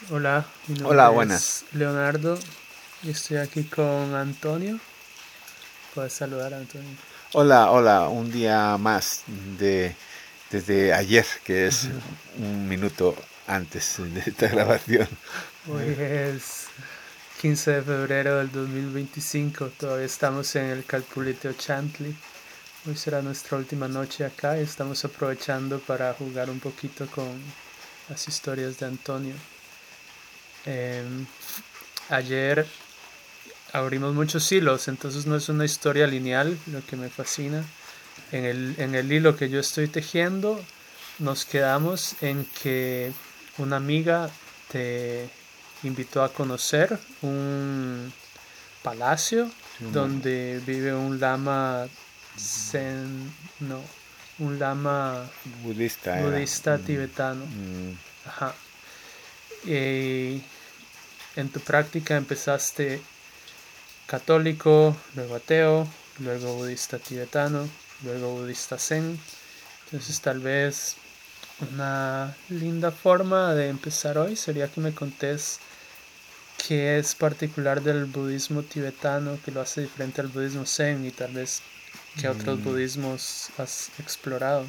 Hola, mi Hola, nombre buenas. es Leonardo y estoy aquí con Antonio. Puedes saludar a Antonio. Hola, hola. Un día más desde ayer, que es un minuto antes de esta grabación. Hoy es 15 de febrero del 2025. Todavía estamos en el Calpuliteo Chantley. Hoy será nuestra última noche acá y estamos aprovechando para jugar un poquito con las historias de Antonio. Em, Ayer abrimos muchos hilos, entonces no es una historia lineal, lo que me fascina. En el hilo que yo estoy tejiendo, nos quedamos en que una amiga te invitó a conocer un palacio Sí, donde vive un lama zen, no, un lama budista era. budista tibetano. Mm, Ajá. Y en tu práctica empezaste católico, luego ateo, luego budista tibetano, luego budista zen. Entonces tal vez una linda forma de empezar hoy sería que me contés qué es particular del budismo tibetano que lo hace diferente al budismo zen y tal vez qué otros mm, budismos has explorado.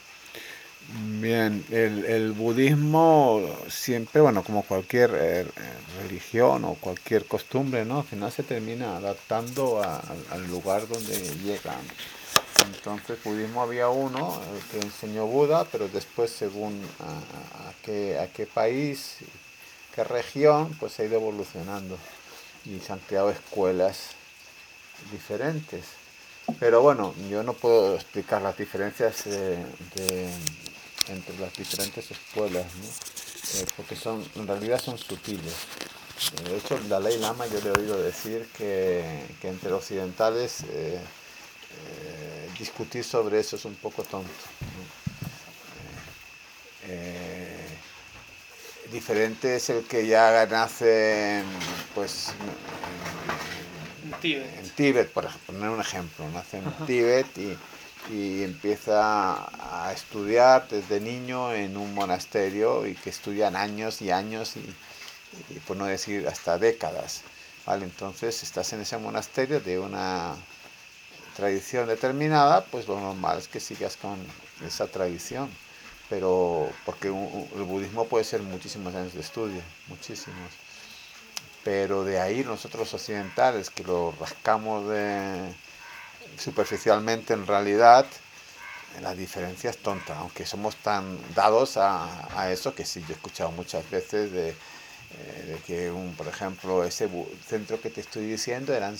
Bien, el budismo siempre, bueno, como cualquier religión o cualquier costumbre, ¿no? Al final se termina adaptando al lugar donde llegan. Entonces, budismo había uno que enseñó Buda, pero después, según a qué país, qué región, pues ha ido evolucionando y se han creado escuelas diferentes. Pero bueno, yo no puedo explicar las diferencias entre las diferentes escuelas, ¿no? Porque en realidad son sutiles. De hecho, el Dalai Lama yo le he oído decir que entre occidentales discutir sobre eso es un poco tonto, ¿no? Eh, Diferente es el que ya nace pues en Tíbet. Tíbet, por poner un ejemplo, nace en Ajá. Tíbet y empieza a estudiar desde niño en un monasterio y que estudian años y años y por no decir hasta décadas. ¿Vale? Entonces estás en ese monasterio de una tradición determinada, pues lo normal es que sigas con esa tradición. Pero porque el budismo puede ser muchísimos años de estudio, muchísimos. Pero de ahí nosotros occidentales, que lo rascamos superficialmente en realidad, la diferencia es tonta, aunque somos tan dados a eso que sí, yo he escuchado muchas veces de que, por ejemplo, ese centro que te estoy diciendo era en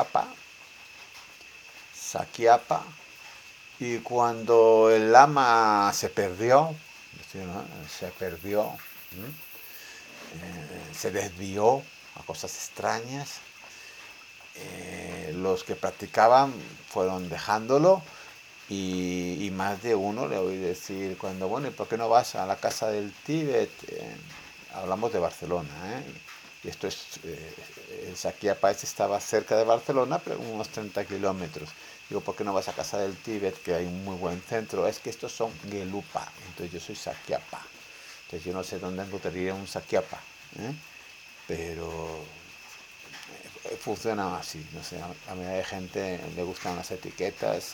Sakyapa, y cuando el lama se perdió, ¿no? Se desvió a cosas extrañas, los que practicaban fueron dejándolo y más de uno le oí decir cuando, bueno, ¿y por qué no vas a la casa del Tíbet? Hablamos de Barcelona, ¿eh? Y esto es, el Sakyapa estaba cerca de Barcelona, pero unos 30 kilómetros. Digo, ¿por qué no vas a casa del Tíbet, que hay un muy buen centro? Es que estos son Gelupa, entonces yo soy Sakyapa. Entonces yo no sé dónde encontraría un Sakyapa, ¿eh? Pero funciona así, no sé, a mí hay gente le gustan las etiquetas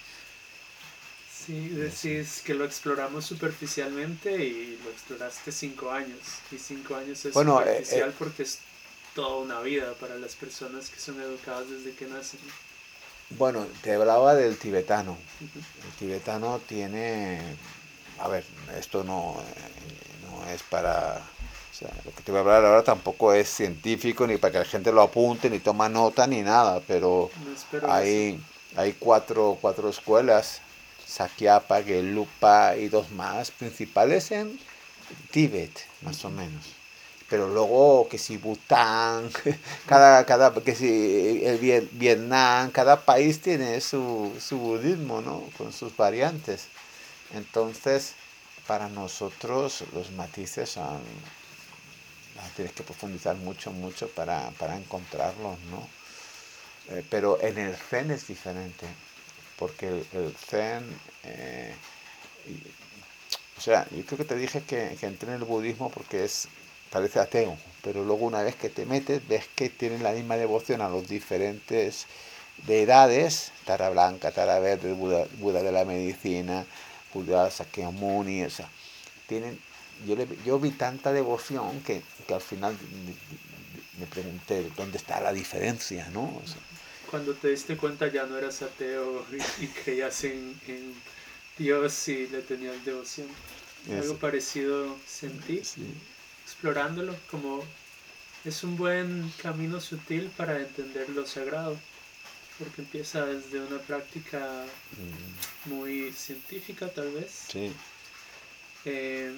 Sí, y eso. decís que lo exploramos superficialmente y lo exploraste 5 años. Y 5 años es Bueno, superficial porque es toda una vida para las personas que son educadas desde que nacen. bueno, te hablaba del tibetano. Ujú. El tibetano tiene, a ver, esto no es para, o sea, lo que te voy a hablar ahora tampoco es científico ni para que la gente lo apunte ni toma nota ni nada, pero No espero eso. hay cuatro escuelas, Sakyapa, Gelupa y dos más principales en Tíbet, más o Ujú. menos. Pero luego que si Bután, que si Vietnam, cada país tiene su budismo, ¿no? Con sus variantes. Entonces, para nosotros los matices son, tienes que profundizar mucho, mucho para encontrarlos, ¿no? Pero en el Zen es diferente, porque el Zen, o sea, yo creo que te dije que entré en el budismo porque es parece ateo, pero luego una vez que te metes ves que tienen la misma devoción a los diferentes deidades, Tara Blanca, Tara Verde, Buda de la medicina, Buda Sakyamuni, o sea, tienen, yo vi tanta devoción que al final me pregunté dónde está la diferencia, ¿no? O sea, Cuando te diste cuenta ya no eras ateo y creías en Dios y le tenías devoción. Algo eso, parecido sentí, sí. explorándolo, como es un buen camino sutil para entender lo sagrado, porque empieza desde una práctica muy científica tal vez. Sí. Eh,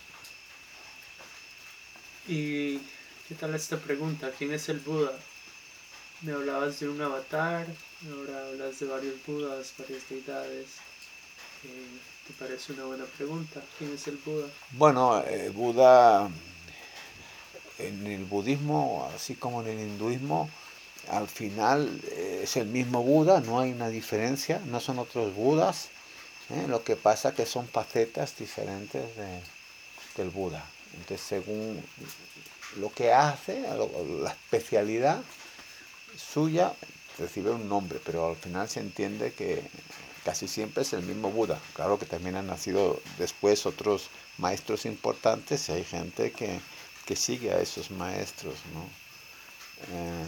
¿Y qué tal esta pregunta? ¿Quién es el Buda? Me hablabas de un avatar, ahora hablas de varios Budas, varias deidades. ¿Te parece una buena pregunta? ¿Quién es el Buda? Bueno, Buda, en el budismo, así como en el hinduismo, al final es el mismo Buda, no hay una diferencia, no son otros Budas, lo que pasa que son facetas diferentes del Buda. Entonces, según lo que hace, la especialidad suya, recibe un nombre, pero al final se entiende que casi siempre es el mismo Buda. Claro que también han nacido después otros maestros importantes y hay gente que sigue a esos maestros, ¿no? Eh,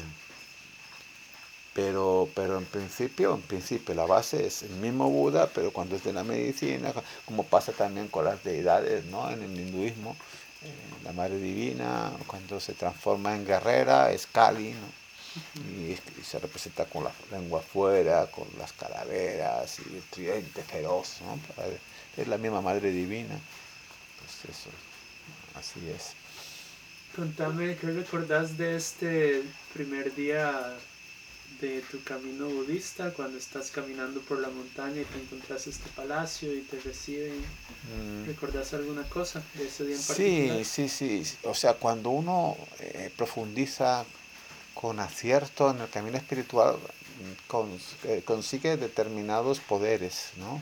pero en principio la base es el mismo Buda, pero cuando es de la medicina, como pasa también con las deidades, ¿no? En el hinduismo, la Madre Divina, cuando se transforma en guerrera, es Kali, ¿no? Y se representa con la lengua afuera, con las calaveras y el tridente feroz, ¿no? Es la misma Madre Divina. Pues eso, así es. Contame, ¿qué recordás de este primer día de tu camino budista, cuando estás caminando por la montaña y te encontrás este palacio y te reciben? ¿Recordás alguna cosa de ese día en particular? Sí, sí, sí. O sea, cuando uno profundiza con acierto en el camino espiritual, consigue determinados poderes, ¿no?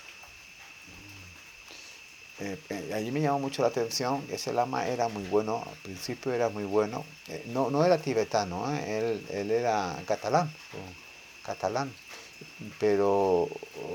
Allí me llamó mucho la atención, ese lama era muy bueno, al principio era muy bueno, no era tibetano, él era catalán, pero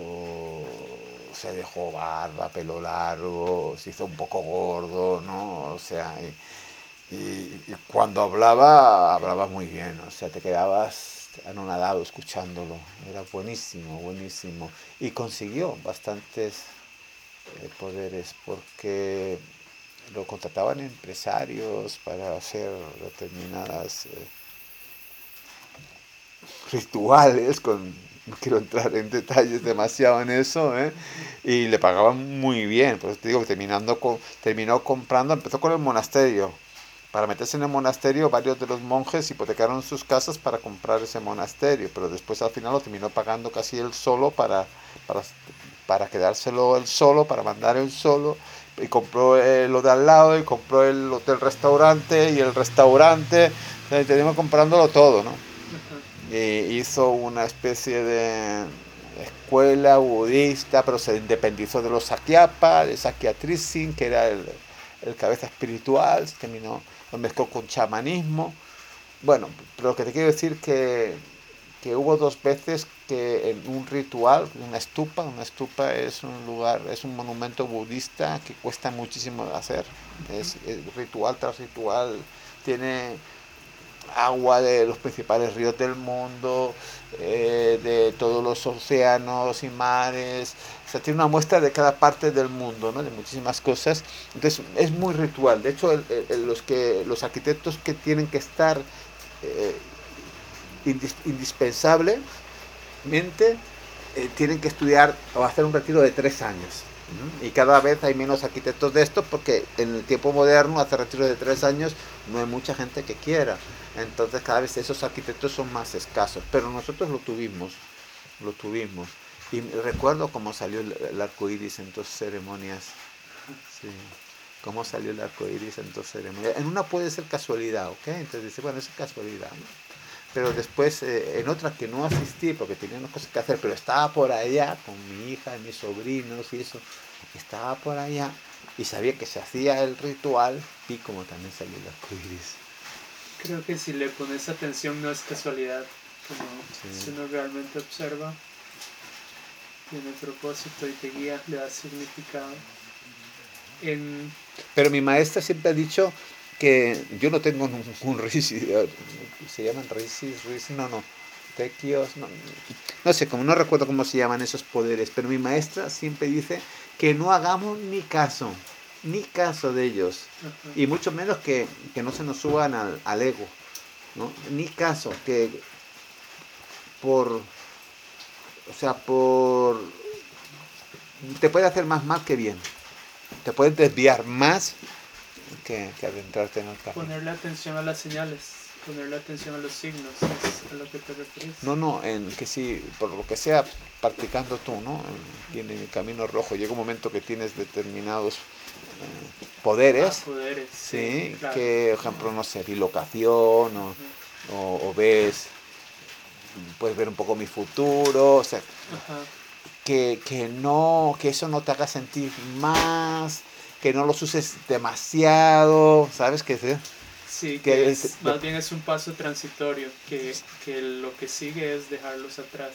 se dejó barba, pelo largo, se hizo un poco gordo, ¿no? O sea, y cuando hablaba muy bien, o sea, te quedabas anonadado escuchándolo, era buenísimo, buenísimo, y consiguió bastantes poderes porque lo contrataban empresarios para hacer determinadas rituales, no quiero entrar en detalles demasiado en eso, y le pagaban muy bien, pues te digo que terminó comprando, empezó con el monasterio. Para meterse en el monasterio, varios de los monjes hipotecaron sus casas para comprar ese monasterio, pero después al final lo terminó pagando casi él solo para, para quedárselo él solo, para mandar él solo, y compró lo de al lado, y compró el hotel restaurante, y el restaurante, terminó comprándolo todo, ¿no? Ajá. Hizo una especie de escuela budista, pero se independizó de los Sakyapa, de Sakya Trisin, que era el cabeza espiritual, se terminó, lo mezcló con chamanismo. Bueno, pero lo que te quiero decir que hubo dos veces que en un ritual, una estupa es un lugar, es un monumento budista que cuesta muchísimo de hacer, es ritual tras ritual, tiene agua de los principales ríos del mundo, de todos los océanos y mares, o sea, tiene una muestra de cada parte del mundo, ¿no? De muchísimas cosas, entonces es muy ritual, de hecho los arquitectos que tienen que estar eh, indispensablemente tienen que estudiar o hacer un retiro de 3 años. Y cada vez hay menos arquitectos de estos porque en el tiempo moderno hacer retiros de 3 años no hay mucha gente que quiera. Entonces cada vez esos arquitectos son más escasos. Pero nosotros lo tuvimos, lo tuvimos. Y recuerdo cómo salió el arco iris en dos ceremonias. Sí. Cómo salió el arco iris en dos ceremonias. En una puede ser casualidad, ¿ok? Entonces dice, bueno, es casualidad, ¿no? Pero después en otra que no asistí porque tenía unas cosas que hacer, pero estaba por allá con mi hija y mis sobrinos y eso, estaba por allá y sabía que se hacía el ritual, vi como también salió el arco iris. Creo que si le pones atención no es casualidad, como si uno realmente observa, tiene propósito y te guía, le da significado. Pero mi maestra siempre ha dicho que yo no tengo un rishi, se llaman rishis, no, tequios, no sé, como no recuerdo cómo se llaman esos poderes, pero mi maestra siempre dice que no hagamos ni caso de ellos, y mucho menos que no se nos suban al ego, ¿no? Ni caso, que te puede hacer más mal que bien, te puedes desviar más que adentrarte en el camino. Ponerle atención a las señales, ponerle atención a los signos, ¿es a lo que te refieres? No, en que si, por lo que sea, practicando tú, ¿no? En el camino rojo, llega un momento que tienes determinados poderes, sí, claro. Que, por ejemplo, no sé, bilocación, o ves, puedes ver un poco mi futuro, o sea, que eso no te haga sentir más, que no los uses demasiado, ¿sabes? Sí, que más bien es un paso transitorio, que lo que sigue es dejarlos atrás.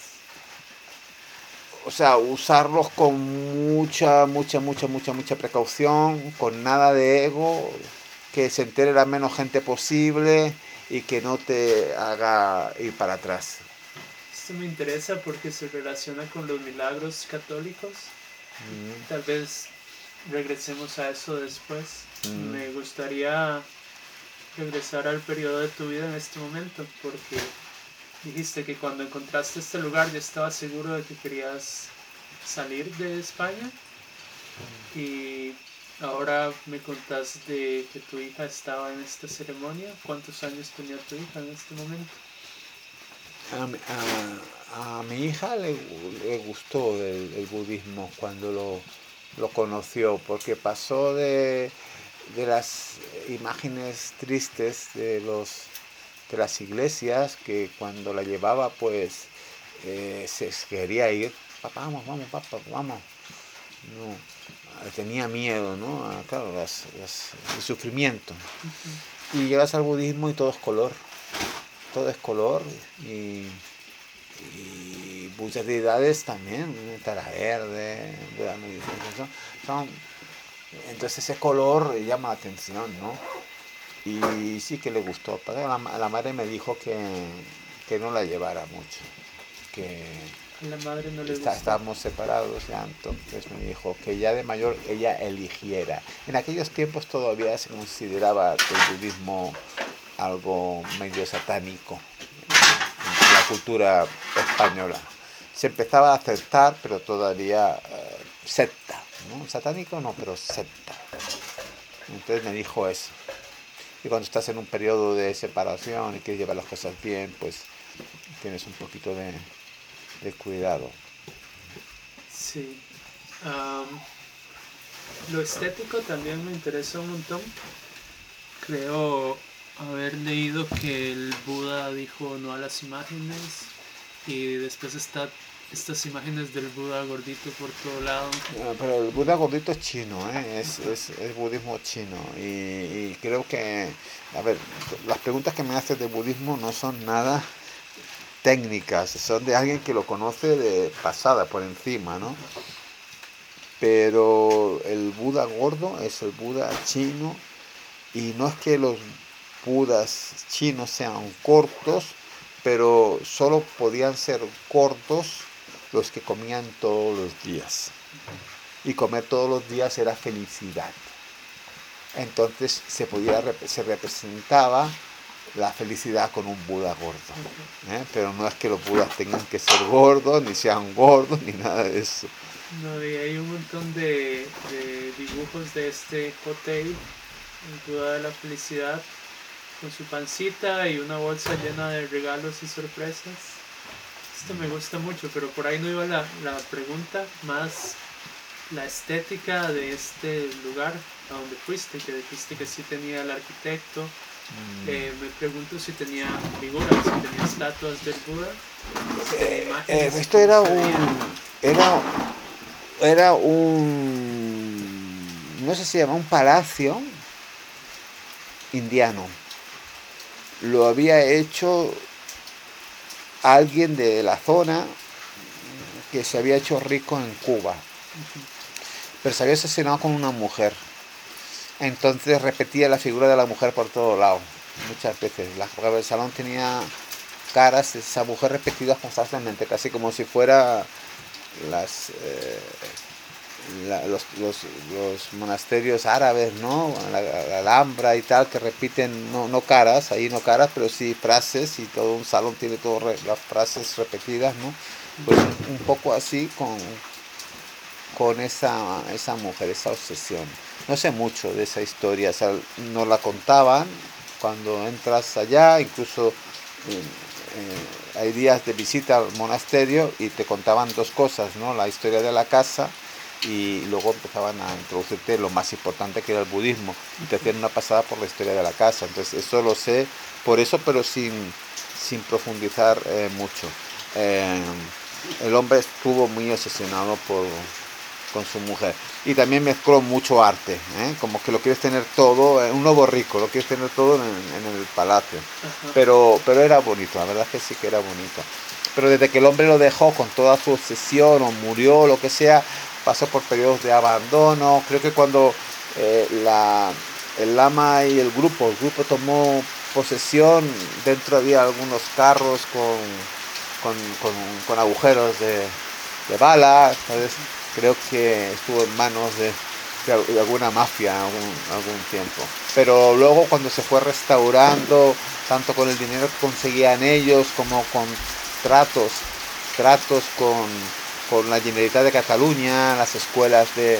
O sea, usarlos con mucha precaución, con nada de ego, que se entere la menos gente posible y que no te haga ir para atrás. Esto me interesa porque se relaciona con los milagros católicos. Tal vez regresemos a eso después. Me gustaría regresar al periodo de tu vida en este momento, porque dijiste que cuando encontraste este lugar ya estabas seguro de que querías salir de España, y ahora me contás de que tu hija estaba en esta ceremonia. ¿Cuántos años tenía tu hija en este momento? A mi hija le gustó el budismo cuando lo conoció, porque pasó de las imágenes tristes de las iglesias, que cuando la llevaba pues se quería ir, papá, vamos, papá, vamos. No, tenía miedo, ¿no? Claro, el sufrimiento. Y llegas al budismo y todo es color y muchas deidades también, Tara Verde, entonces ese color llama la atención, ¿no? Y sí que le gustó. Pero la madre me dijo que no la llevara mucho, que la madre no le gustó. Estábamos separados ya, entonces me dijo que ya de mayor ella eligiera. En aquellos tiempos todavía se consideraba el budismo algo medio satánico en la cultura española. Se empezaba a aceptar, pero todavía secta, ¿no? Satánico no, pero secta. Entonces me dijo eso. Y cuando estás en un periodo de separación y quieres llevar las cosas bien, pues tienes un poquito de cuidado. Sí. Lo estético también me interesa un montón. Creo haber leído que el Buda dijo no a las imágenes, y después estas imágenes del Buda gordito por todo lado. Pero el Buda gordito es chino, es budismo chino, y creo que, a ver, las preguntas que me haces de budismo no son nada técnicas, son de alguien que lo conoce de pasada, por encima, ¿no? Pero el Buda gordo es el Buda chino, y no es que los Budas chinos sean cortos, pero solo podían ser cortos los que comían todos los días. Y comer todos los días era felicidad. Entonces se representaba la felicidad con un Buda gordo, pero no es que los Budas tengan que ser gordos, ni sean gordos, ni nada de eso. No, y hay un montón de dibujos de este Kotei, el Buda de la felicidad, con su pancita y una bolsa llena de regalos y sorpresas. Esto me gusta mucho, pero por ahí no iba la pregunta, más la estética de este lugar a donde fuiste, que dijiste que sí tenía el arquitecto. Me pregunto si tenía figuras, si tenía estatuas del Buda. Esto era un no sé si se llama un palacio indiano. Lo había hecho alguien de la zona que se había hecho rico en Cuba, pero se había asesinado con una mujer. Entonces repetía la figura de la mujer por todo lado, muchas veces. El salón tenía caras de esa mujer repetidas constantemente, casi como si fuera las, los monasterios árabes, ¿no? La Alhambra y tal, que repiten, no caras, ahí no caras, pero sí frases, y todo un salón tiene todas las frases repetidas, ¿no? Pues un poco así con esa mujer, esa obsesión. No sé mucho de esa historia, o sea, nos la contaban cuando entras allá, incluso hay días de visita al monasterio y te contaban dos cosas, ¿no? La historia de la casa, y luego empezaban a introducirte lo más importante, que era el budismo, y te hacían una pasada por la historia de la casa. Entonces eso lo sé por eso, pero sin profundizar mucho. Eh, el hombre estuvo muy obsesionado con su mujer, y también mezcló mucho arte, como que lo quieres tener todo, un lobo rico, lo quieres tener todo en el palacio. Pero era bonito, la verdad es que sí que era bonito. Pero desde que el hombre lo dejó con toda su obsesión, o murió, o lo que sea, pasó por periodos de abandono. Creo que cuando el lama y el grupo tomó posesión, dentro había algunos carros con agujeros de bala. Entonces creo que estuvo en manos de alguna mafia algún tiempo. Pero luego, cuando se fue restaurando, tanto con el dinero que conseguían ellos como con tratos con la Generalitat de Cataluña, las escuelas de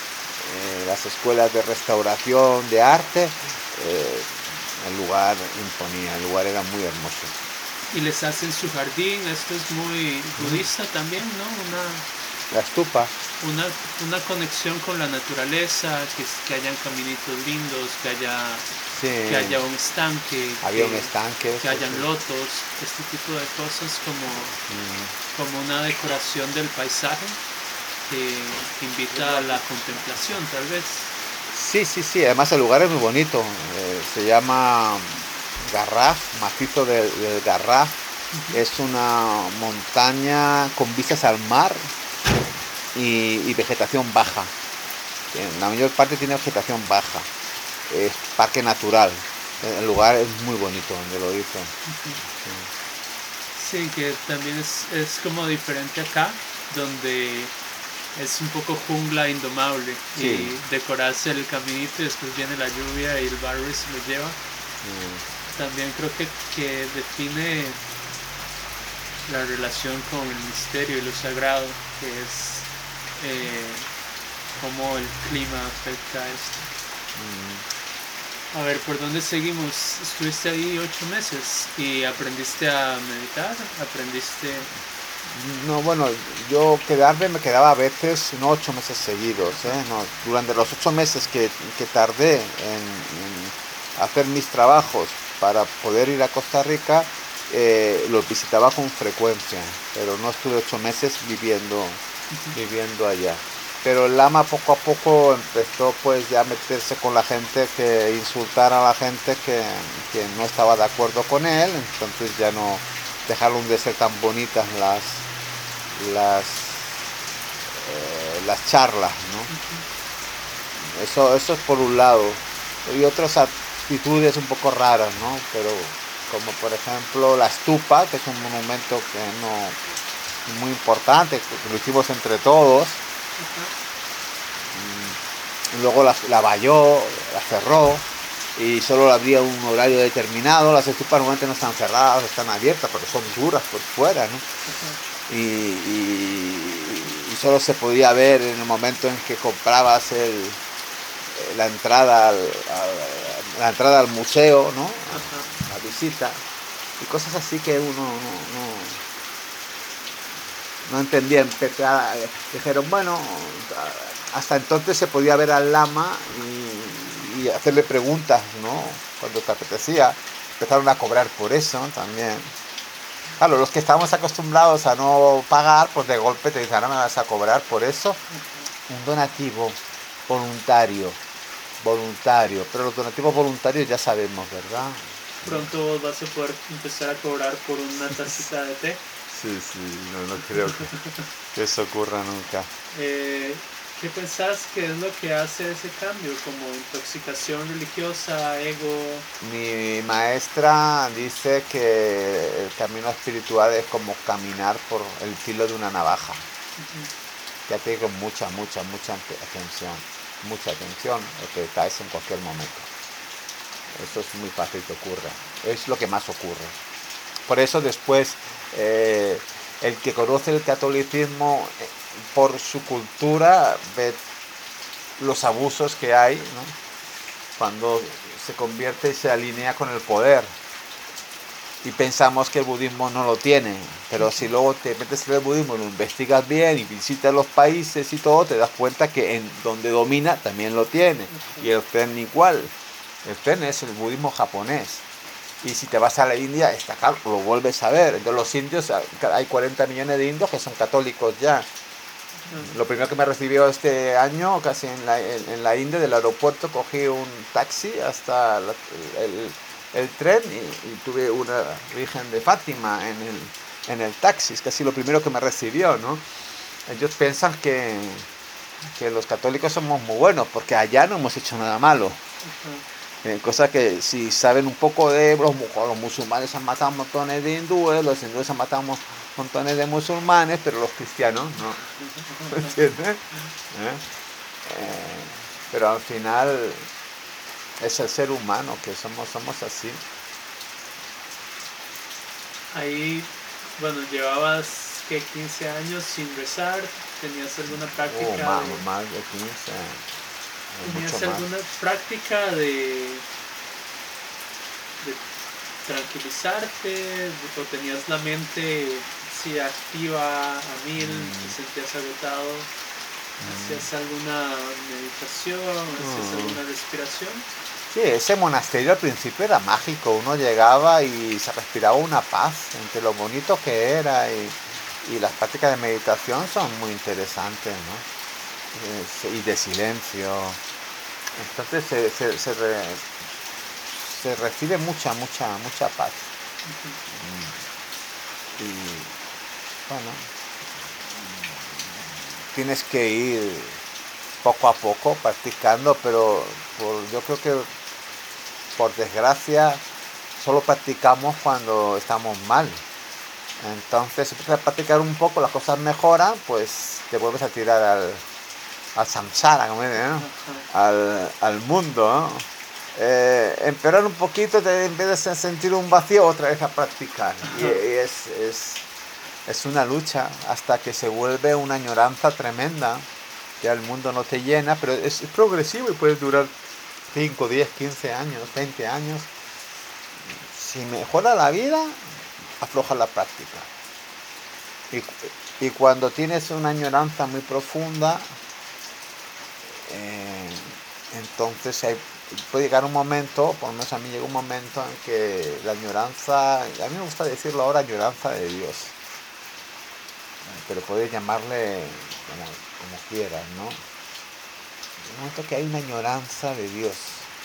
restauración de arte, el lugar imponía, el lugar era muy hermoso. Y les hacen su jardín, esto es muy budista también, ¿no? La estupa. Una conexión con la naturaleza, que hayan caminitos lindos, que haya un estanque, que hayan lotos, este tipo de cosas, como una decoración del paisaje que invita a la contemplación, tal vez. Sí, además el lugar es muy bonito, se llama Garraf, macizo del Garraf. Es una montaña con vistas al mar y vegetación baja. La mayor parte tiene vegetación baja. Es parque natural. El lugar es muy bonito donde lo hizo. Sí, que también es como diferente acá, donde es un poco jungla indomable. Sí. Y decorarse el caminito y después viene la lluvia y el barro se lo lleva. También creo que define la relación con el misterio y lo sagrado, que es cómo el clima afecta a esto. A ver, ¿por dónde seguimos? Estuviste ahí 8 meses y aprendiste a meditar, No, bueno, yo me quedaba a veces no 8 meses seguidos, no, durante los 8 meses que tardé en hacer mis trabajos para poder ir a Costa Rica, los visitaba con frecuencia, pero no estuve 8 meses viviendo allá. Pero el lama poco a poco empezó pues ya a meterse con la gente, que insultar a la gente que no estaba de acuerdo con él. Entonces ya no dejaron de ser tan bonitas las charlas, ¿no? Eso es por un lado. Y otras actitudes un poco raras, ¿no? Pero como por ejemplo la estupa, que es un monumento que no muy importante, que lo hicimos entre todos. Luego la valló, la cerró, y solo abría un horario determinado. Las estupas normalmente no están cerradas, están abiertas, pero son duras por fuera, ¿no? Y solo se podía ver en el momento en que comprabas la entrada al museo, ¿no? La visita, y cosas así que uno no entendía. Dijeron, bueno, hasta entonces se podía ver al lama y hacerle preguntas, ¿no? Cuando te apetecía. Empezaron a cobrar por eso también. Claro, los que estábamos acostumbrados a no pagar, pues de golpe te dicen, ahora me vas a cobrar por eso. Un donativo voluntario. voluntario, pero los donativos voluntarios ya sabemos, ¿verdad? Pronto vas a poder empezar a cobrar por una tacita de té. Sí, no creo que eso ocurra nunca. ¿Qué pensás que es lo que hace ese cambio? Como intoxicación religiosa, ego. Mi maestra dice que el camino espiritual es como caminar por el filo de una navaja. Ya te digo, mucha atención, o te caes en cualquier momento. Eso es muy fácil que ocurra. Es lo que más ocurre. Por eso después, el que conoce el catolicismo por su cultura ve los abusos que hay, ¿no? Cuando se convierte y se alinea con el poder. Y pensamos que el budismo no lo tiene, pero si luego te metes en el budismo, lo investigas bien y visitas los países y todo, te das cuenta que en donde domina también lo tiene. Y el Zen igual. El Zen es el budismo japonés. Y si te vas a la India, está claro, lo vuelves a ver. Entonces los indios, hay 40 millones de indios que son católicos ya. Lo primero que me recibió este año, casi en la India, del aeropuerto, cogí un taxi hasta el tren y tuve una Virgen de Fátima en el taxi. Es casi lo primero que me recibió, ¿no? Ellos piensan que los católicos somos muy buenos, porque allá no hemos hecho nada malo. Cosa que si saben un poco de los musulmanes han matado montones de hindúes, los hindúes han matado montones de musulmanes, pero los cristianos no. ¿Entiendes? Pero al final es el ser humano que somos así. Ahí, bueno, llevabas que 15 años sin rezar, ¿tenías alguna práctica? Más de 15. ¿Tenías alguna práctica de tranquilizarte? ¿O tenías la mente así activa a mil? ¿Te sentías agotado? ¿Hacías alguna meditación? ¿Hacías alguna respiración? Sí, ese monasterio al principio era mágico. Uno llegaba y se respiraba una paz entre lo bonito que era y las prácticas de meditación son muy interesantes, ¿no? Y de silencio. Entonces se recibe mucha paz. Y bueno, tienes que ir poco a poco practicando, pero yo creo que por desgracia solo practicamos cuando estamos mal. Entonces, si empiezas a practicar un poco, las cosas mejoran, pues te vuelves a tirar al samsara, como dicen, ¿no? al mundo, ¿no? Empeorar un poquito, en vez de sentir un vacío, otra vez a practicar. Y es una lucha hasta que se vuelve una añoranza tremenda. Ya el mundo no te llena, pero es progresivo y puede durar 5, 10, 15 años, 20 años. Si mejora la vida, afloja la práctica. Y cuando tienes una añoranza muy profunda, entonces puede llegar un momento, por lo menos a mí llega un momento en que la añoranza, a mí me gusta decirlo ahora, añoranza de Dios, pero puedes llamarle como quieras, ¿no? Un momento que hay una añoranza de Dios.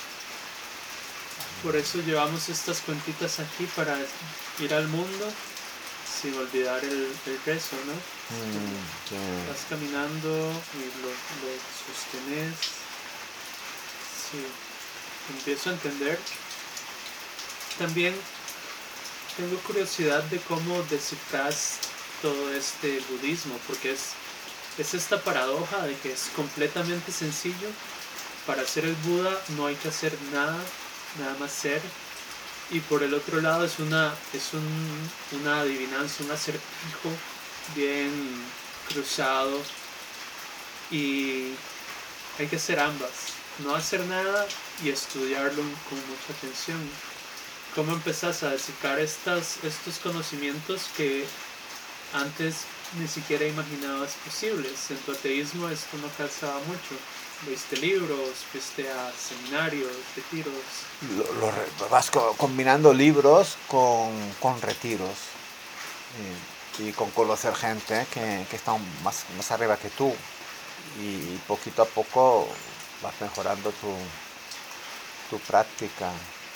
Por eso llevamos estas cuentitas aquí, para ir al mundo sin olvidar el rezo, ¿no? Sí. Vas caminando y lo sostenés. Sí, empiezo a entender. También tengo curiosidad de cómo descifras todo este budismo, porque es esta paradoja de que es completamente sencillo. Para ser el Buda no hay que hacer nada más ser. Y por el otro lado es una adivinanza, un acertijo bien cruzado. Y hay que hacer ambas. No hacer nada y estudiarlo con mucha atención. ¿Cómo empezás a descifrar estos conocimientos que antes ni siquiera imaginabas posibles? En tu ateísmo esto no calzaba mucho. ¿Leíste libros? ¿Fuiste a seminarios, retiros? Vas combinando libros con retiros y con conocer gente que está más arriba que tú, y poquito a poco vas mejorando tu práctica.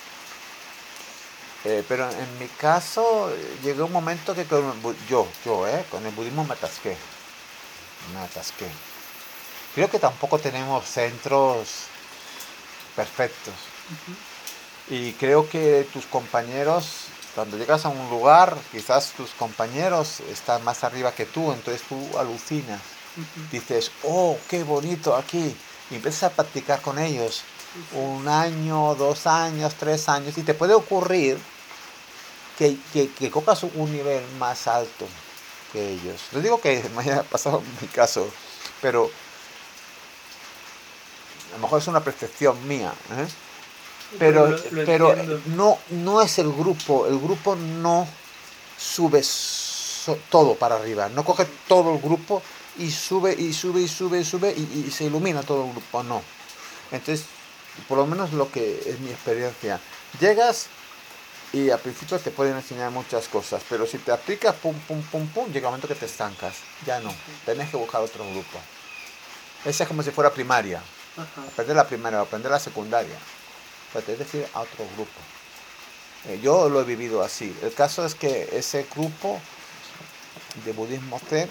Pero en mi caso llegó un momento que con el budismo me atasqué. Creo que tampoco tenemos centros perfectos. Y creo que tus compañeros, cuando llegas a un lugar, quizás tus compañeros están más arriba que tú, entonces tú alucinas. Dices, oh, qué bonito aquí. Y empiezas a practicar con ellos. 1 año, 2 años, 3 años. Y te puede ocurrir que cojas un nivel más alto que ellos. No digo que me haya pasado en mi caso, pero a lo mejor es una percepción mía, ¿eh? Pero no es el grupo no sube todo para arriba, no coge todo el grupo y sube y se ilumina todo el grupo, no. Entonces, por lo menos lo que es mi experiencia, llegas y al principio te pueden enseñar muchas cosas, pero si te aplicas pum, llega un momento que te estancas, ya no, tenés que buscar otro grupo. Esa es como si fuera primaria, aprender la primaria o aprender la secundaria. Es decir, a otro grupo. Yo lo he vivido así. El caso es que ese grupo de budismo zen,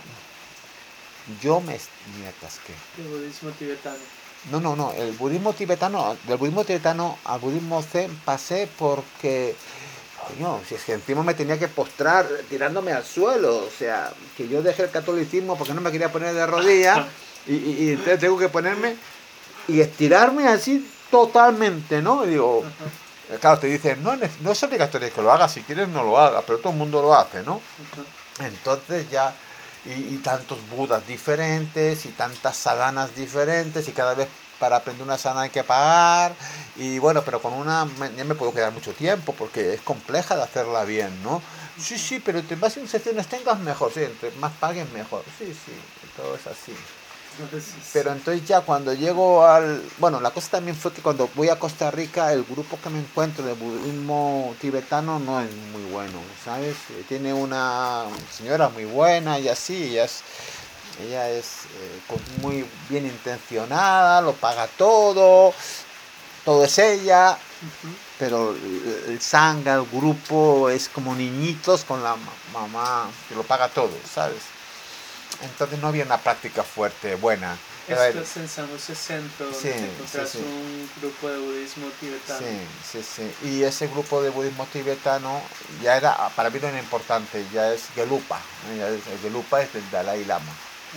yo me atasqué. ¿El budismo tibetano? No. Del budismo tibetano al budismo zen pasé porque, coño, si es que encima me tenía que postrar tirándome al suelo. O sea, que yo dejé el catolicismo porque no me quería poner de rodillas y entonces tengo que ponerme y estirarme así totalmente, ¿no? Y digo, claro, te dicen, no es obligatorio que lo hagas, si quieres no lo hagas, pero todo el mundo lo hace, ¿no? Entonces ya, y tantos budas diferentes, y tantas sadhanas diferentes, y cada vez para aprender una sadhana hay que pagar, y bueno, pero con una ya me puedo quedar mucho tiempo, porque es compleja de hacerla bien, ¿no? Sí, pero entre más inserciones tengas, mejor, sí, entre más paguen, mejor, sí, todo es así. Pero entonces ya cuando llego bueno, la cosa también fue que cuando voy a Costa Rica, el grupo que me encuentro de budismo tibetano no es muy bueno, ¿sabes? Tiene una señora muy buena y así, ella es muy bien intencionada, lo paga todo es ella, pero el sangha, el grupo es como niñitos con la mamá que lo paga todo, ¿sabes? Entonces no había una práctica fuerte, buena. Esto es en San José Centro, donde te encontrás un grupo de budismo tibetano. Sí. Y ese grupo de budismo tibetano ya era, para mí no era importante, ya es Gelupa. El Gelupa es del Dalai Lama,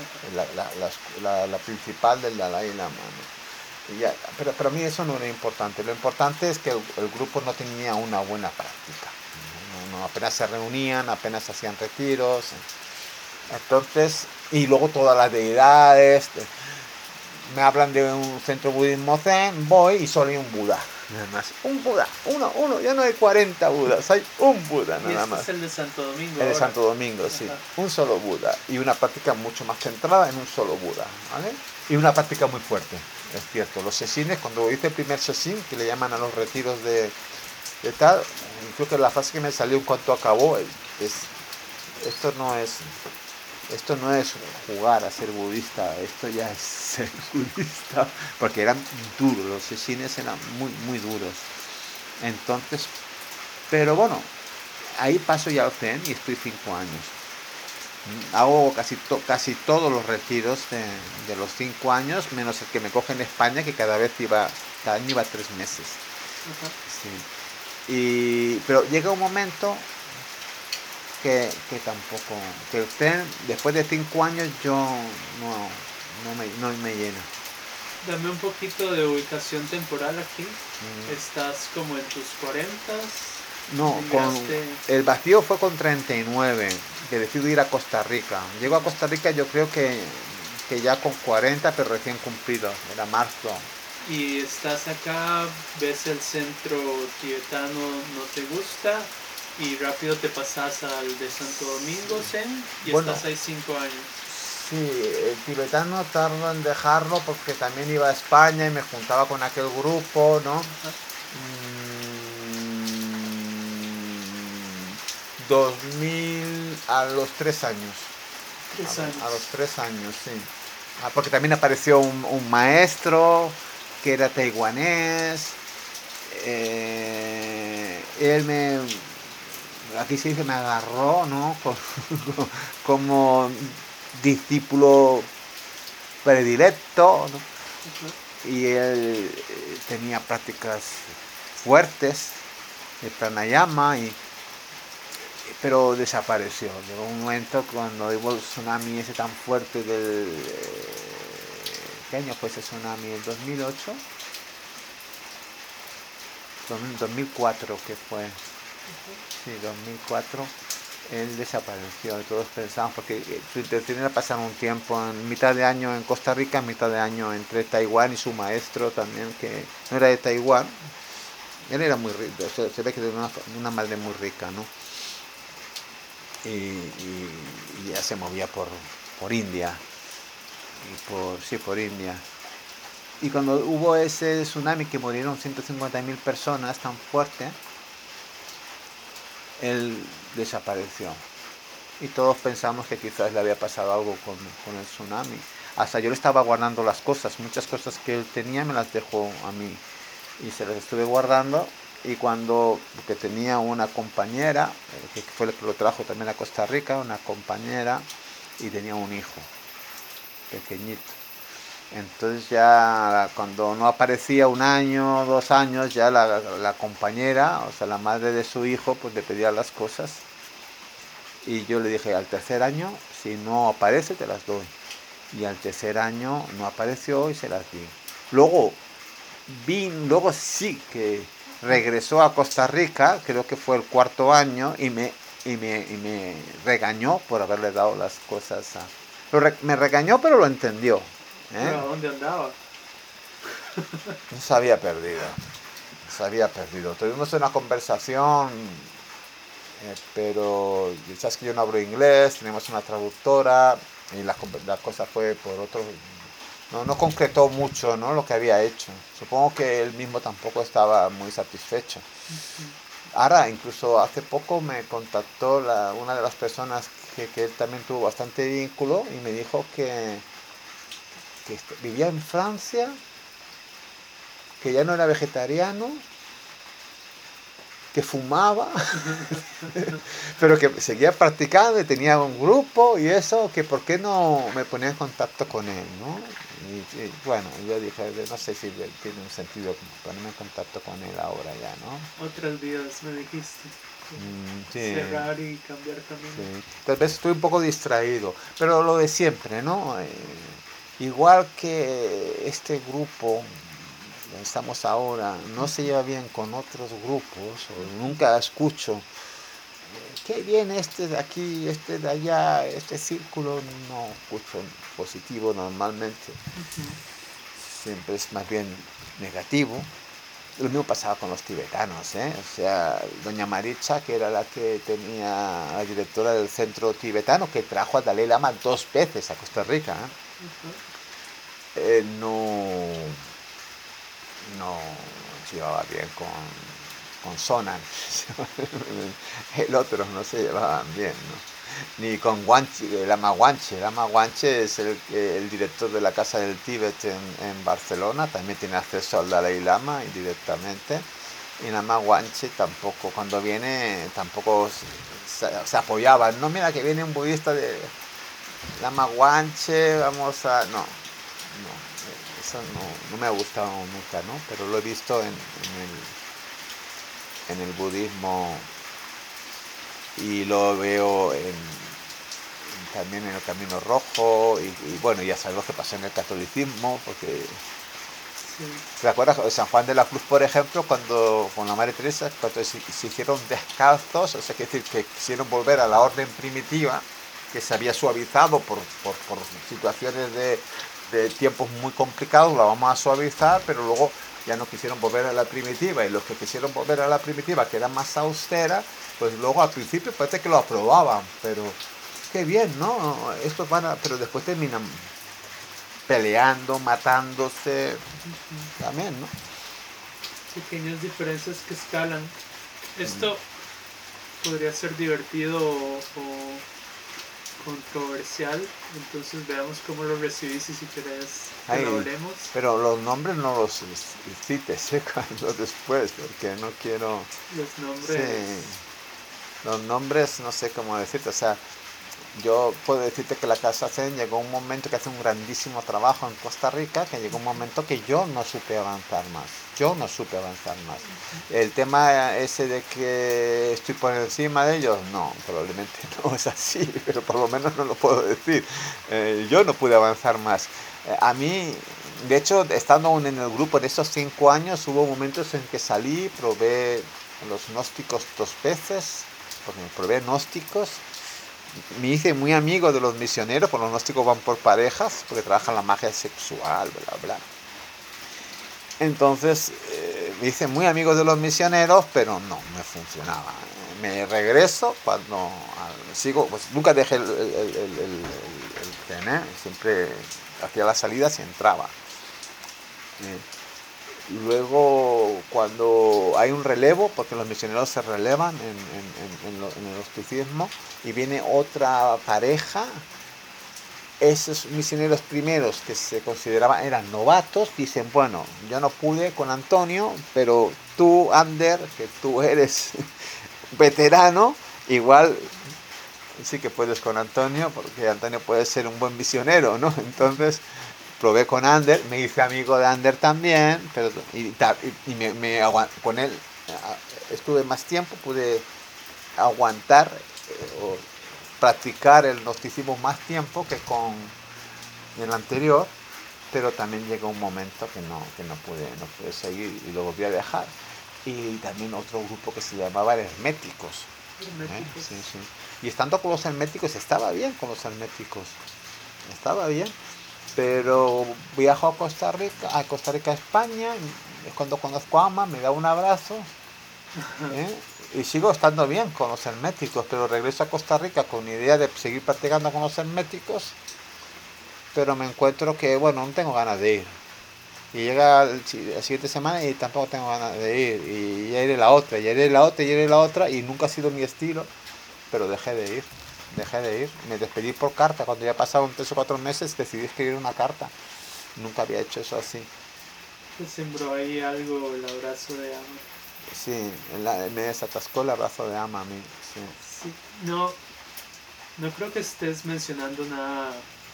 la principal del Dalai Lama, ¿no? Pero para mí eso no era importante. Lo importante es que el grupo no tenía una buena práctica. No, apenas se reunían, apenas hacían retiros. Entonces, y luego todas las deidades, me hablan de un centro budismo zen, voy y solo hay un Buda, nada más. Un Buda, uno, ya no hay 40 Budas, hay un Buda nada más. Y este es el de Santo Domingo. El de Santo Domingo, sí. Un solo Buda y una práctica mucho más centrada en un solo Buda, ¿vale? Y una práctica muy fuerte, es cierto. Los sessines, cuando hice el primer sessin, que le llaman a los retiros de tal, creo que la frase que me salió en cuanto acabó es: esto no es jugar a ser budista, esto ya es ser budista, porque eran duros, los sessines eran muy duros. Entonces, pero bueno, ahí paso ya al zen y estoy 5 años. Hago casi todos los retiros de los 5 años, menos el que me coge en España, que cada año iba 3 meses. Sí. Pero llega un momento que tampoco, que el zen después de 5 años yo no me llena. Dame un poquito de ubicación temporal aquí. ¿Estás como en tus 40s? No, el vacío fue con 39, que decido ir a Costa Rica. Llego a Costa Rica yo creo que ya con 40, pero recién cumplido, era marzo. Y estás acá, ves el centro tibetano, no te gusta, y rápido te pasas al de Santo Domingo Zen, y estás ahí 5 años. Sí, el tibetano tardó en dejarlo porque también iba a España y me juntaba con aquel grupo, ¿no? 2000 a los 3 años. A los 3 años, sí. Porque también apareció un maestro que era taiwanés él aquí se dice, me agarró, ¿no? Como discípulo predilecto, ¿no? Y él tenía prácticas fuertes de pranayama, pero desapareció. Llegó un momento cuando hubo el tsunami ese tan fuerte del... ¿Qué año fue ese tsunami? ¿El 2008? 2004 que fue. Sí, 2004. Él desapareció y todos pensamos, porque su intención era pasar un tiempo en mitad de año en Costa Rica, mitad de año entre Taiwán y su maestro también, que no era de Taiwán. Él era muy rico, se ve que era una madre muy rica, ¿no? Y ya se movía por India, por India. Y cuando hubo ese tsunami que murieron 150.000 personas tan fuerte, él desapareció. Y todos pensamos que quizás le había pasado algo con el tsunami. Hasta yo le estaba guardando las cosas, muchas cosas que él tenía me las dejó a mí. Y se las estuve guardando, y porque tenía una compañera, que fue el que lo trajo también a Costa Rica, una compañera, y tenía un hijo pequeñito. Entonces ya cuando no aparecía 1 año, 2 años, ya la compañera, o sea la madre de su hijo, pues le pedía las cosas. Y yo le dije, al tercer año, si no aparece, te las doy. Y al tercer año no apareció y se las di. Luego sí que regresó a Costa Rica, creo que fue el 4.º año, y me regañó por haberle dado las cosas me regañó, pero lo entendió. ¿Pero a dónde andaba? No se había perdido. Tuvimos una conversación, pero sabes que yo no hablo inglés, tenemos una traductora, y la cosa fue por otro. No concretó mucho, ¿no?, lo que había hecho. Supongo que él mismo tampoco estaba muy satisfecho. Ahora, incluso hace poco me contactó una de las personas que él también tuvo bastante vínculo, y me dijo que vivía en Francia, que ya no era vegetariano, que fumaba, pero que seguía practicando y tenía un grupo y eso, que por qué no me ponía en contacto con él, ¿no? Y bueno, yo dije, no sé si tiene un sentido ponerme en contacto con él ahora ya, ¿no? Otras vidas, me dijiste. Sí, Cerrar y cambiar camino. sí. Tal vez estoy un poco distraído, pero lo de siempre, ¿no? Igual que este grupo donde estamos ahora no se lleva bien con otros grupos, o nunca escucho, qué bien este de aquí, este de allá, este círculo, no escucho positivo normalmente. Siempre es más bien negativo. Lo mismo pasaba con los tibetanos, ¿eh? O sea, doña Maricha, que era la la directora del centro tibetano, que trajo a Dalai Lama 2 veces a Costa Rica, no se llevaba bien con Sonan. El otro no se llevaban bien, ¿no? Ni con Guanche, el Lama Guanche. El Lama Guanche es el director de la Casa del Tíbet en Barcelona, también tiene acceso al Dalai Lama indirectamente. Y Lama Guanche tampoco, cuando viene, tampoco se apoyaba. No, mira que viene un budista de Lama Guanche, vamos a... No, eso no me ha gustado nunca, ¿no? Pero lo he visto en el budismo, y lo veo también en el Camino Rojo, y bueno, ya sabes lo que pasó en el catolicismo, porque ¿te acuerdas de San Juan de la Cruz, por ejemplo, cuando con la Madre Teresa, cuando se hicieron descalzos, o sea, que decir, que quisieron volver a la orden primitiva, que se había suavizado por situaciones de tiempos muy complicados, la vamos a suavizar, pero luego ya no quisieron volver a la primitiva, y los que quisieron volver a la primitiva, que era más austera, pues luego al principio parece que lo aprobaban, pero qué bien, ¿no? Estos pero después terminan peleando, matándose, también, ¿no? Pequeñas diferencias que escalan. Esto podría ser divertido o controversial, entonces veamos cómo lo recibís y si querés que lo hablemos. Pero los nombres no los cites cuando después, porque no quiero... Los nombres... Sí, los nombres no sé cómo decirte, o sea, yo puedo decirte que la Casa Zen llegó un momento que hace un grandísimo trabajo en Costa Rica, que llegó un momento que yo no supe avanzar más. El tema ese de que estoy por encima de ellos, no, probablemente no es así, pero por lo menos no lo puedo decir. Yo no pude avanzar más. A mí, de hecho, estando aún en el grupo en esos 5 años, hubo momentos en que salí, probé los gnósticos 2 veces, porque me probé gnósticos. Me hice muy amigo de los misioneros, porque los gnósticos van por parejas, porque trabajan la magia sexual, bla, bla. Entonces, me hice muy amigo de los misioneros, pero no me funcionaba. Me regreso cuando sigo, pues nunca dejé el tren, siempre hacía las salidas y entraba. Luego, cuando hay un relevo, porque los misioneros se relevan en el gnosticismo, y viene otra pareja, esos misioneros primeros que se consideraban eran novatos, dicen, bueno, yo no pude con Antonio, pero tú, Ander, que tú eres veterano, igual sí que puedes con Antonio, porque Antonio puede ser un buen misionero, ¿no? Entonces probé con Ander, me hice amigo de Ander también, pero con él estuve más tiempo, pude aguantar o practicar el gnosticismo más tiempo que con el anterior, pero también llegó un momento que no pude seguir y lo volví a dejar. Y también otro grupo que se llamaba Herméticos. Sí, sí. Y estando con los herméticos, estaba bien con los herméticos, estaba bien, pero viajo a Costa Rica, a España, es cuando conozco a Ama, me da un abrazo, y sigo estando bien con los herméticos, pero regreso a Costa Rica con la idea de seguir practicando con los herméticos, pero me encuentro que, bueno, no tengo ganas de ir. Y llega la siguiente semana y tampoco tengo ganas de ir. Y ya iré la otra, y nunca ha sido mi estilo, pero dejé de ir. Me despedí por carta. Cuando ya pasaron 3 o 4 meses, decidí escribir una carta. Nunca había hecho eso así. Te sembró ahí algo, el abrazo de Ama. Sí, me desatascó el abrazo de Ama a mí. Sí. Sí, no creo que estés mencionando nada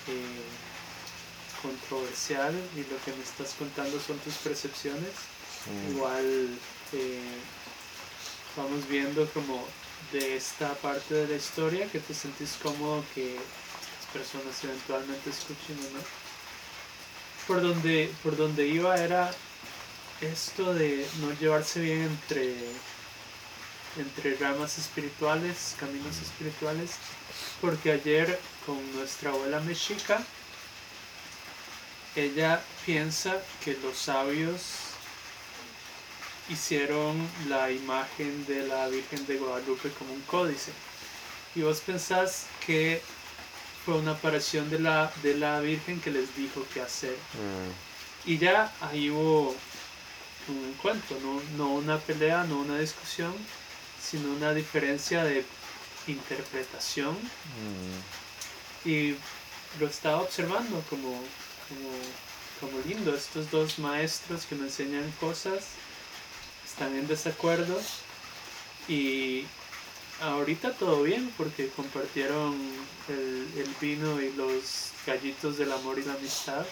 controversial, y lo que me estás contando son tus percepciones. Igual vamos viendo como de esta parte de la historia que te sentís cómodo que las personas eventualmente escuchen o no. Por donde iba era esto de no llevarse bien entre ramas espirituales, caminos espirituales, porque ayer con nuestra abuela mexica, ella piensa que los sabios hicieron la imagen de la Virgen de Guadalupe como un códice, y vos pensás que fue una aparición de la Virgen que les dijo qué hacer. Y ya ahí hubo un encuentro, no una pelea, no una discusión, sino una diferencia de interpretación. Y lo estaba observando como lindo. Estos dos maestros que me enseñan cosas están en desacuerdo, y ahorita todo bien porque compartieron el vino y los gallitos del amor y la amistad.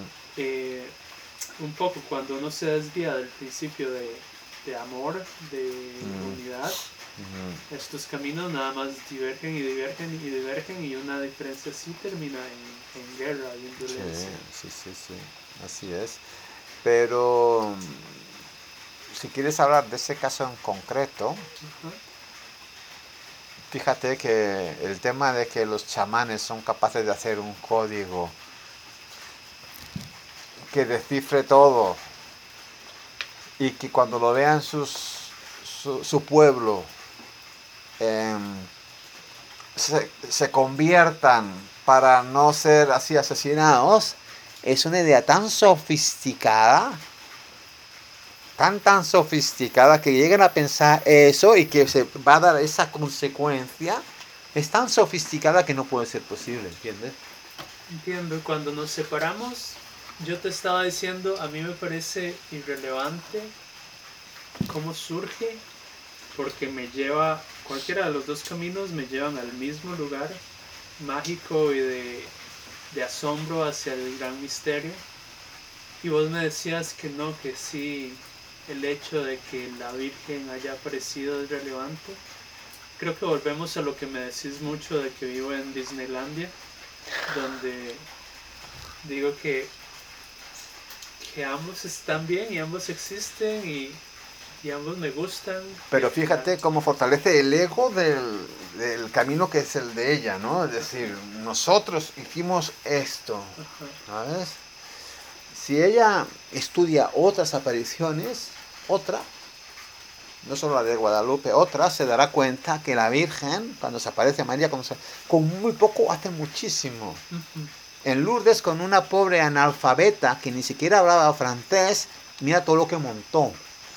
Un poco cuando uno se desvía del principio de amor, de unidad, estos caminos nada más divergen y divergen y divergen, y una diferencia así termina en guerra y en violencia. Sí, así es. Pero si quieres hablar de ese caso en concreto, fíjate que el tema de que los chamanes son capaces de hacer un código que descifre todo, y que cuando lo vean su pueblo se conviertan para no ser así asesinados, es una idea tan sofisticada, tan sofisticada, que llegan a pensar eso y que se va a dar esa consecuencia. es tan sofisticada que no puede ser posible, ¿entiendes? Entiendo, cuando nos separamos, yo te estaba diciendo, a mí me parece irrelevante cómo surge, porque me lleva, cualquiera de los dos caminos me llevan al mismo lugar mágico y de asombro hacia el gran misterio. Y vos me decías que no, que sí, el hecho de que la Virgen haya aparecido es relevante. Creo que volvemos a lo que me decís mucho de que vivo en Disneylandia, donde digo que ambos están bien y ambos existen y ambos me gustan. Pero fíjate cómo fortalece el ego del camino que es el de ella, ¿no? Es decir, nosotros hicimos esto, ¿sabes? Si ella estudia otras apariciones, no solo la de Guadalupe, otra, se dará cuenta que la Virgen, cuando se aparece a María, con muy poco hace muchísimo. En Lourdes, con una pobre analfabeta que ni siquiera hablaba francés, mira todo lo que montó.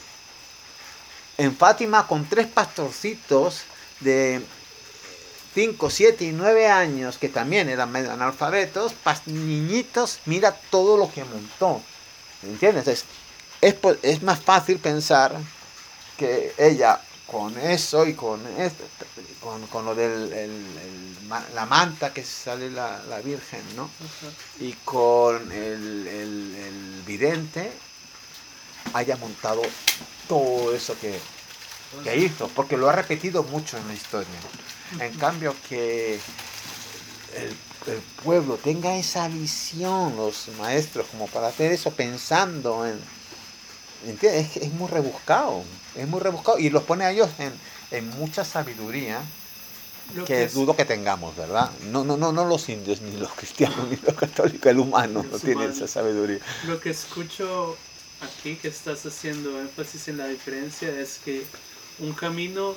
En Fátima, con 3 pastorcitos de 5, 7 y 9 años, que también eran medio analfabetos, niñitos, mira todo lo que montó. ¿Entiendes? Es más fácil pensar que ella, con eso y con lo de la manta que sale la Virgen, ¿no? Y con el vidente, haya montado todo eso que hizo, porque lo ha repetido mucho en la historia. En cambio, que el pueblo tenga esa visión, los maestros, como para hacer eso pensando en... ¿Entiendes? Es muy rebuscado, y los pone a ellos en mucha sabiduría que dudo que tengamos, ¿verdad? No los indios, ni los cristianos, ni los católicos, el humano no tiene esa sabiduría. Lo que escucho aquí que estás haciendo énfasis en la diferencia es que un camino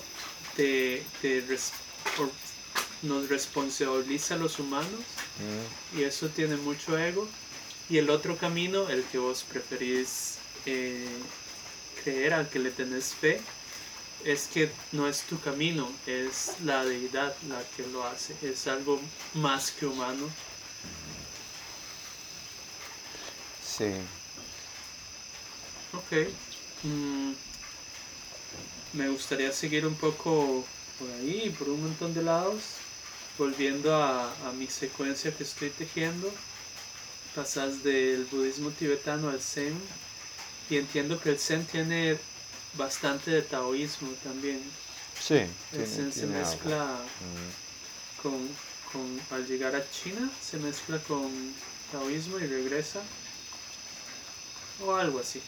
nos responsabiliza a los humanos y eso tiene mucho ego, y el otro camino, el que vos preferís creer, al que le tenés fe, es que no es tu camino, es la deidad la que lo hace, es algo más que humano. Sí. Ok. Me gustaría seguir un poco por ahí, por un montón de lados, volviendo a mi secuencia que estoy tejiendo. Pasas del budismo tibetano al zen, y entiendo que el zen tiene bastante de taoísmo también. Sí, el zen se mezcla al llegar a China, se mezcla con taoísmo y regresa, o algo así.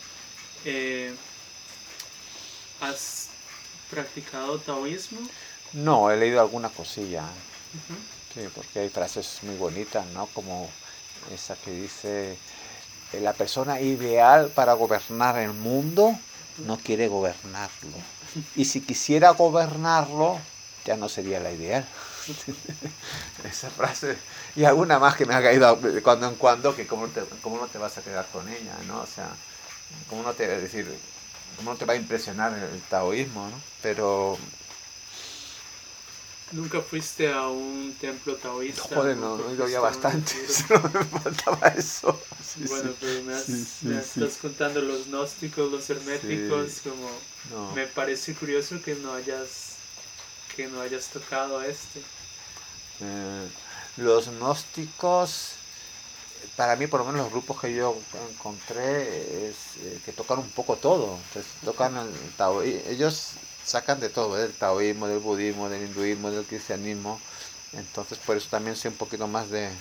¿Has practicado taoísmo? No, he leído alguna cosilla. Sí, porque hay frases muy bonitas, ¿no? Como esa que dice: la persona ideal para gobernar el mundo no quiere gobernarlo. Y si quisiera gobernarlo, ya no sería la ideal. Esa frase. Y alguna más que me ha caído de cuando en cuando, que cómo no te vas a quedar con ella, ¿no? O sea, cómo no te va a impresionar el taoísmo, ¿no? Pero... ¿Nunca fuiste a un templo taoísta? Joder, no he ido ya bastante. Solo me faltaba eso. Sí, bueno, sí. pero me estás contando los gnósticos, los herméticos, sí. como... No. Me parece curioso que no hayas tocado este. Los gnósticos, para mí, por lo menos los grupos que yo encontré, es que tocan un poco todo. Entonces, tocan el taoísmo. Ellos sacan de todo, del taoísmo, del budismo, del hinduismo, del cristianismo. Entonces, por eso también sé un poquito más de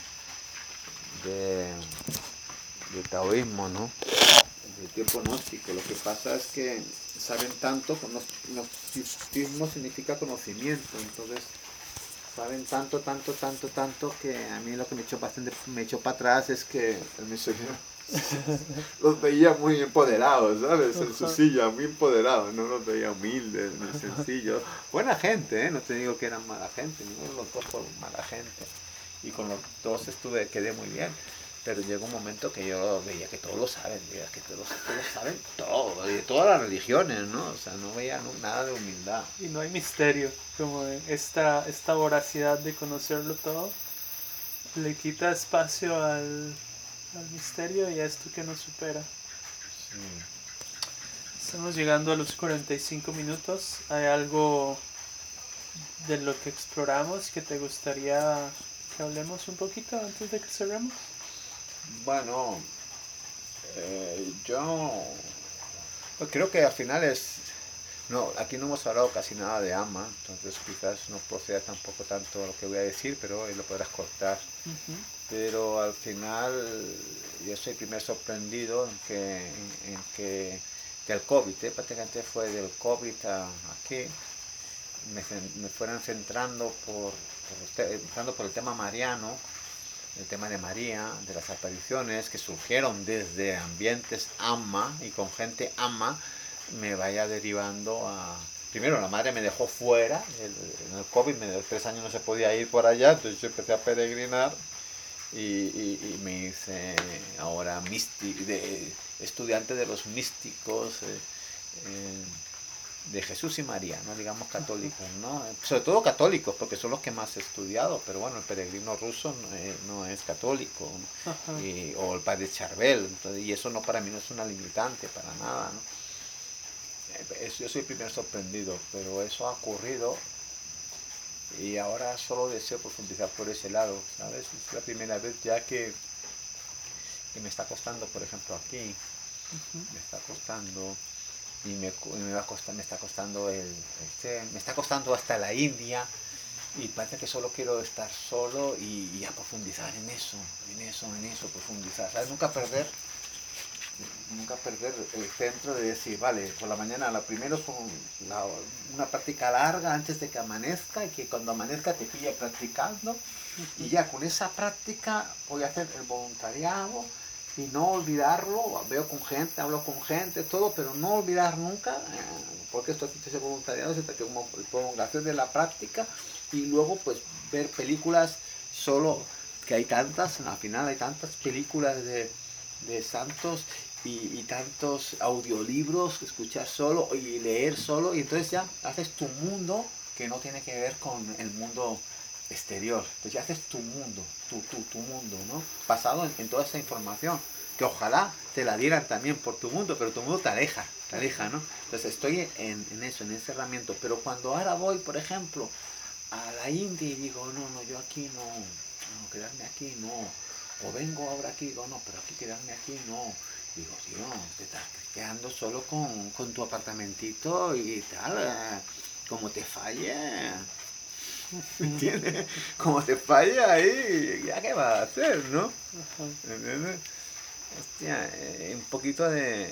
taoísmo, ¿no? Del tiempo gnóstico. Lo que pasa es que saben tanto, gnosticismo significa conocimiento, entonces saben tanto que a mí lo que me echó para atrás es que el misionero los veía muy empoderados, ¿sabes? En su silla, muy empoderados, no los veía humildes, muy sencillos. Buena gente, ¿eh? No te digo que eran mala gente, no los dos fueron mala gente. Y con los dos quedé muy bien. Pero llega un momento que yo veía que todos lo saben, veía que todos saben todo, de todas las religiones, ¿no? O sea, no veía nada de humildad. Y no hay misterio, como esta voracidad de conocerlo todo, le quita espacio al misterio y a esto que nos supera. Sí. Estamos llegando a los 45 minutos. ¿Hay algo de lo que exploramos que te gustaría que hablemos un poquito antes de que cerremos? Bueno, yo creo que al final es... No, aquí no hemos hablado casi nada de ama, entonces quizás no proceda tampoco tanto lo que voy a decir, pero lo podrás cortar. Uh-huh. Pero al final yo soy primer sorprendido en que del COVID, prácticamente fue del COVID aquí, me fueron centrando empezando por el tema mariano, el tema de María, de las apariciones que surgieron desde ambientes ama y con gente ama, me vaya derivando a... Primero, la madre me dejó fuera, en el COVID, 3 años no se podía ir por allá, entonces yo empecé a peregrinar y me hice ahora estudiante de los místicos de Jesús y María, no digamos católicos, ¿no? Sobre todo católicos, porque son los que más he estudiado, pero bueno, el peregrino ruso no es católico, ¿no? O el padre Charbel, entonces, y eso no, para mí no es una limitante para nada, ¿no? Yo soy el primer sorprendido, pero eso ha ocurrido y ahora solo deseo profundizar por ese lado, ¿sabes? Es la primera vez ya que me está costando, por ejemplo, aquí, me está costando y me está costando me está costando hasta la India y parece que solo quiero estar solo y a profundizar en eso, profundizar, ¿sabes? Nunca perder el centro de decir, vale, por la mañana lo primero es una práctica larga antes de que amanezca y que cuando amanezca te pille practicando y ya con esa práctica voy a hacer el voluntariado y no olvidarlo, veo con gente, hablo con gente, todo, pero no olvidar nunca, porque esto es ese voluntariado, es como prolongación de la práctica y luego pues ver películas solo, que hay tantas, al final hay tantas películas de santos y tantos audiolibros, escuchar solo y leer solo, y entonces ya haces tu mundo que no tiene que ver con el mundo exterior. Entonces ya haces tu mundo, tu mundo, ¿no? Basado en toda esa información, que ojalá te la dieran también por tu mundo, pero tu mundo te aleja, ¿no? Entonces estoy en eso, en ese herramienta. Pero cuando ahora voy, por ejemplo, a la India y digo, no, yo aquí no, quedarme aquí no. O vengo ahora aquí y digo, no, pero aquí quedarme aquí no. Digo, tío, te estás quedando solo con tu apartamentito y tal. Como te falle, ¿entiendes? Como te falle ahí, ¿ya qué vas a hacer, no? ¿Entiendes? Hostia, un poquito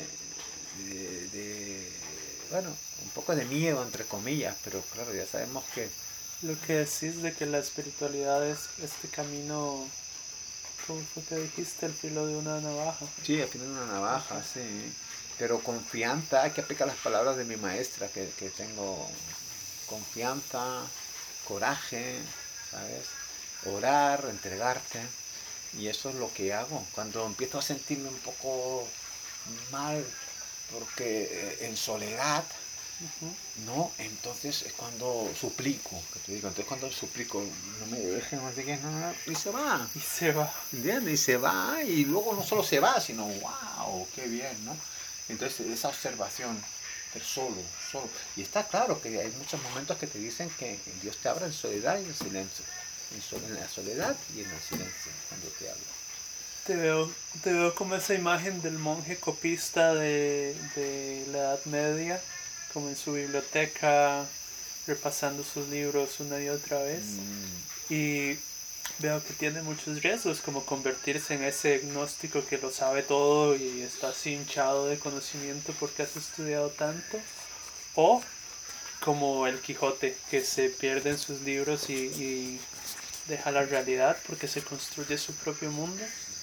bueno, un poco de miedo, entre comillas, pero claro, ya sabemos que... Lo que decís de que la espiritualidad es este camino, ¿cómo fue que dijiste? El filo de una navaja. Sí, al final de una navaja, sí. Pero confianza, hay que aplicar las palabras de mi maestra, que tengo confianza, coraje, ¿sabes? Orar, entregarte. Y eso es lo que hago. Cuando empiezo a sentirme un poco mal, porque en soledad, no, entonces es cuando suplico, que te digo, entonces cuando suplico, no me dejen, no sé qué, no, y se va. Y se va. ¿Entiendes? Y se va, y luego no solo se va, sino, wow, qué bien, ¿no? Entonces esa observación, pero solo. Y está claro que hay muchos momentos que te dicen que Dios te habla en soledad y en silencio. En la soledad y en el silencio, cuando te habla. Te veo como esa imagen del monje copista de la Edad Media, como en su biblioteca, repasando sus libros una y otra vez. Y veo que tiene muchos riesgos, como convertirse en ese gnóstico que lo sabe todo y está así hinchado de conocimiento porque has estudiado tanto. O como el Quijote, que se pierde en sus libros y deja la realidad porque se construye su propio mundo.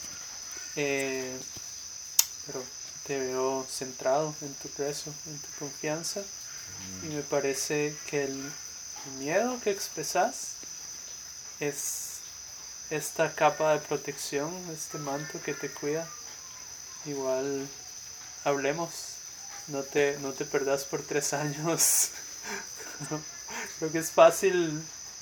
Pero te veo centrado en tu peso, en tu confianza, y me parece que el miedo que expresas es esta capa de protección, este manto que te cuida, igual hablemos. No te perdas por 3 años. Creo que es fácil.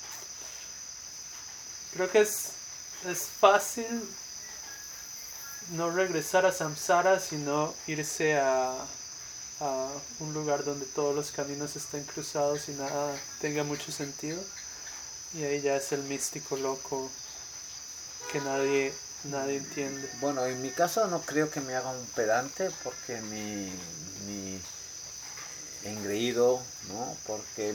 Creo que es fácil no regresar a Samsara, sino irse a un lugar donde todos los caminos estén cruzados y nada tenga mucho sentido. Y ahí ya es el místico loco que nadie entiende. Bueno, en mi caso no creo que me haga un pedante porque mi engreído, ¿no? Porque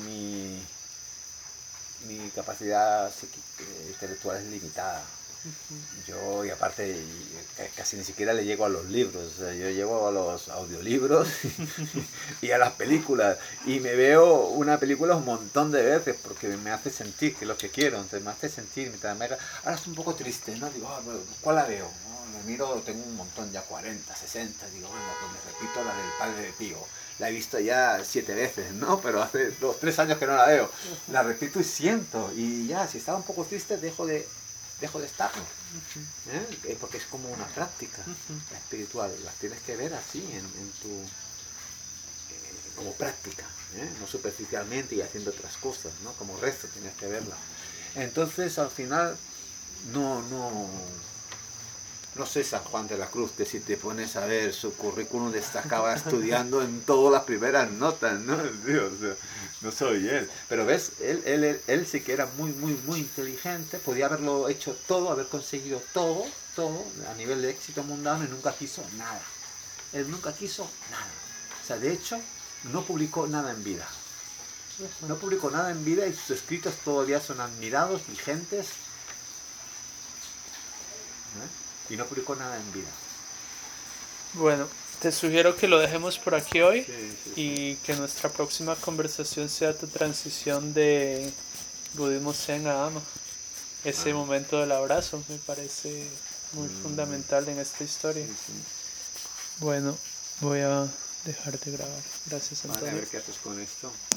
mi capacidad intelectual es limitada. Yo, y aparte, casi ni siquiera le llego a los libros, o sea, yo llego a los audiolibros y a las películas, y me veo una película un montón de veces porque me hace sentir que es lo que quiero, entonces me hace sentir, ahora estoy un poco triste, ¿no? Digo, ¿cuál la veo? ¿No? Me miro, tengo un montón, ya 40, 60, digo, bueno, pues me repito la del Padre de Pío. La he visto ya 7 veces, ¿no? Pero hace 2, 3 años que no la veo. La repito y siento. Y ya, si estaba un poco triste, dejo de estarlo. Porque es como una práctica espiritual. Las tienes que ver así, en tu... como práctica, no superficialmente y haciendo otras cosas, ¿no? Como rezo tienes que verla. Entonces, al final, no sé San Juan de la Cruz, que si te pones a ver su currículum destacaba estudiando en todas las primeras notas, ¿no? Dios, o sea, no soy él. Pero ves, él sí que era muy, muy, muy inteligente, podía haberlo hecho todo, haber conseguido todo a nivel de éxito mundano y nunca quiso nada. Él nunca quiso nada. O sea, de hecho, no publicó nada en vida. No publicó nada en vida y sus escritos todavía son admirados, vigentes. Y no publicó nada en vida. Bueno, te sugiero que lo dejemos por aquí hoy, Sí. y que nuestra próxima conversación sea tu transición de budismo zen a ama. Ese momento del abrazo me parece muy fundamental en esta historia. Sí. Bueno, voy a dejar de grabar. Gracias, Vale, Antonio. a ver qué haces con esto.